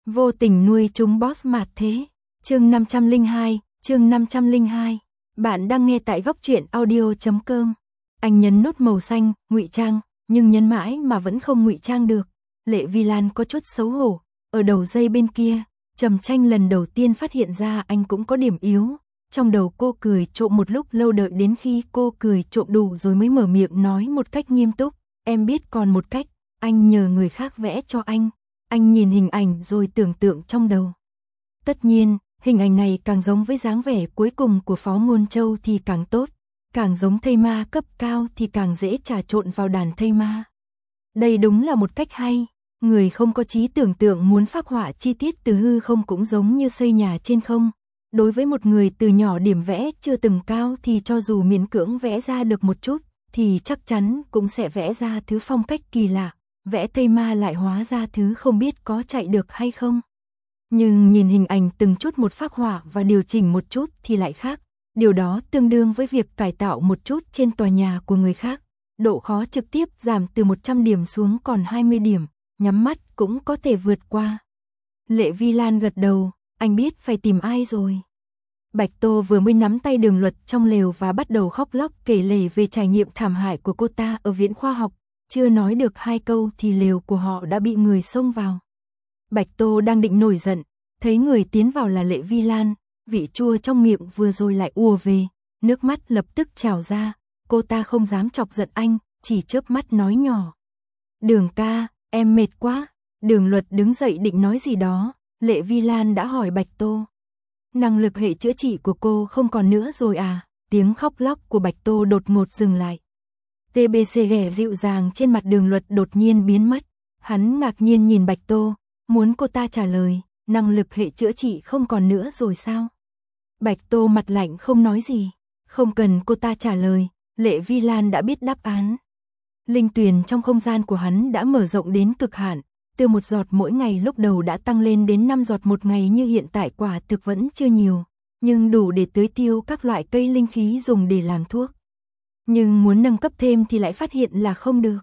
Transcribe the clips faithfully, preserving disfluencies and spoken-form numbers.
Vô tình nuôi chúng boss mạt thế. Chương năm trăm lẻ hai, chương năm trăm lẻ hai. Bạn đang nghe tại góc truyện audio chấm com. Anh nhấn nút màu xanh, ngụy trang, nhưng nhấn mãi mà vẫn không ngụy trang được. Lệ Vi Lan có chút xấu hổ, ở đầu dây bên kia, Trầm Tranh lần đầu tiên phát hiện ra anh cũng có điểm yếu. Trong đầu cô cười trộm một lúc lâu, đợi đến khi cô cười trộm đủ rồi mới mở miệng nói một cách nghiêm túc, em biết còn một cách, anh nhờ người khác vẽ cho anh. Anh nhìn hình ảnh rồi tưởng tượng trong đầu. Tất nhiên, hình ảnh này càng giống với dáng vẻ cuối cùng của Phó Ngôn Châu thì càng tốt, càng giống thây ma cấp cao thì càng dễ trà trộn vào đàn thây ma. Đây đúng là một cách hay, người không có trí tưởng tượng muốn phác họa chi tiết từ hư không cũng giống như xây nhà trên không. Đối với một người từ nhỏ điểm vẽ chưa từng cao thì cho dù miễn cưỡng vẽ ra được một chút, thì chắc chắn cũng sẽ vẽ ra thứ phong cách kỳ lạ. Vẽ thây ma lại hóa ra thứ không biết có chạy được hay không. Nhưng nhìn hình ảnh từng chút một phác họa và điều chỉnh một chút thì lại khác. Điều đó tương đương với việc cải tạo một chút trên tòa nhà của người khác. Độ khó trực tiếp giảm từ một trăm điểm xuống còn hai mươi điểm, nhắm mắt cũng có thể vượt qua. Lệ Vi Lan gật đầu, anh biết phải tìm ai rồi. Bạch Tô vừa mới nắm tay Đường Luật trong lều và bắt đầu khóc lóc kể lể về trải nghiệm thảm hại của cô ta ở viện khoa học. Chưa nói được hai câu thì lều của họ đã bị người xông vào. Bạch Tô đang định nổi giận, thấy người tiến vào là Lệ Vi Lan, vị chua trong miệng vừa rồi lại ùa về, nước mắt lập tức trào ra, cô ta không dám chọc giận anh, chỉ chớp mắt nói nhỏ. Đường ca, em mệt quá. Đường Luật đứng dậy định nói gì đó, Lệ Vi Lan đã hỏi Bạch Tô. Năng lực hệ chữa trị của cô không còn nữa rồi à? Tiếng khóc lóc của Bạch Tô đột ngột dừng lại. tê bê xê ghẻ dịu dàng trên mặt Đường Luật đột nhiên biến mất. Hắn ngạc nhiên nhìn Bạch Tô, muốn cô ta trả lời, năng lực hệ chữa trị không còn nữa rồi sao? Bạch Tô mặt lạnh không nói gì, không cần cô ta trả lời, Lệ Vi Lan đã biết đáp án. Linh tuyền trong không gian của hắn đã mở rộng đến cực hạn, từ một giọt mỗi ngày lúc đầu đã tăng lên đến năm giọt một ngày, như hiện tại quả thực vẫn chưa nhiều, nhưng đủ để tưới tiêu các loại cây linh khí dùng để làm thuốc. Nhưng muốn nâng cấp thêm thì lại phát hiện là không được.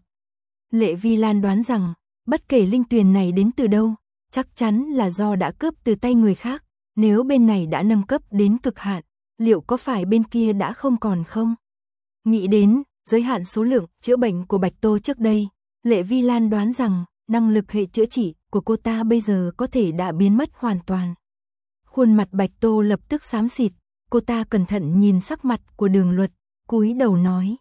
Lệ Vi Lan đoán rằng, bất kể linh tuyền này đến từ đâu, chắc chắn là do đã cướp từ tay người khác. Nếu bên này đã nâng cấp đến cực hạn, liệu có phải bên kia đã không còn không? Nghĩ đến giới hạn số lượng chữa bệnh của Bạch Tô trước đây, Lệ Vi Lan đoán rằng năng lực hệ chữa trị của cô ta bây giờ có thể đã biến mất hoàn toàn. Khuôn mặt Bạch Tô lập tức xám xịt, cô ta cẩn thận nhìn sắc mặt của Đường Luật, cúi đầu nói.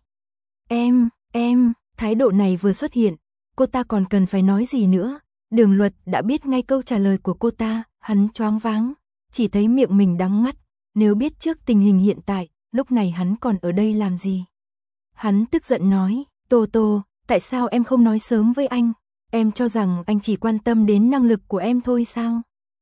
Em, em, thái độ này vừa xuất hiện, cô ta còn cần phải nói gì nữa. Đường Luật đã biết ngay câu trả lời của cô ta, hắn choáng váng, chỉ thấy miệng mình đắng ngắt. Nếu biết trước tình hình hiện tại, lúc này hắn còn ở đây làm gì? Hắn tức giận nói, Tô Tô, tại sao em không nói sớm với anh? Em cho rằng anh chỉ quan tâm đến năng lực của em thôi sao?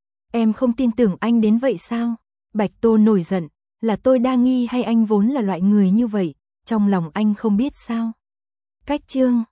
Em không tin tưởng anh đến vậy sao? Bạch Tô nổi giận, là tôi đa nghi hay anh vốn là loại người như vậy, trong lòng anh không biết sao? Cách chương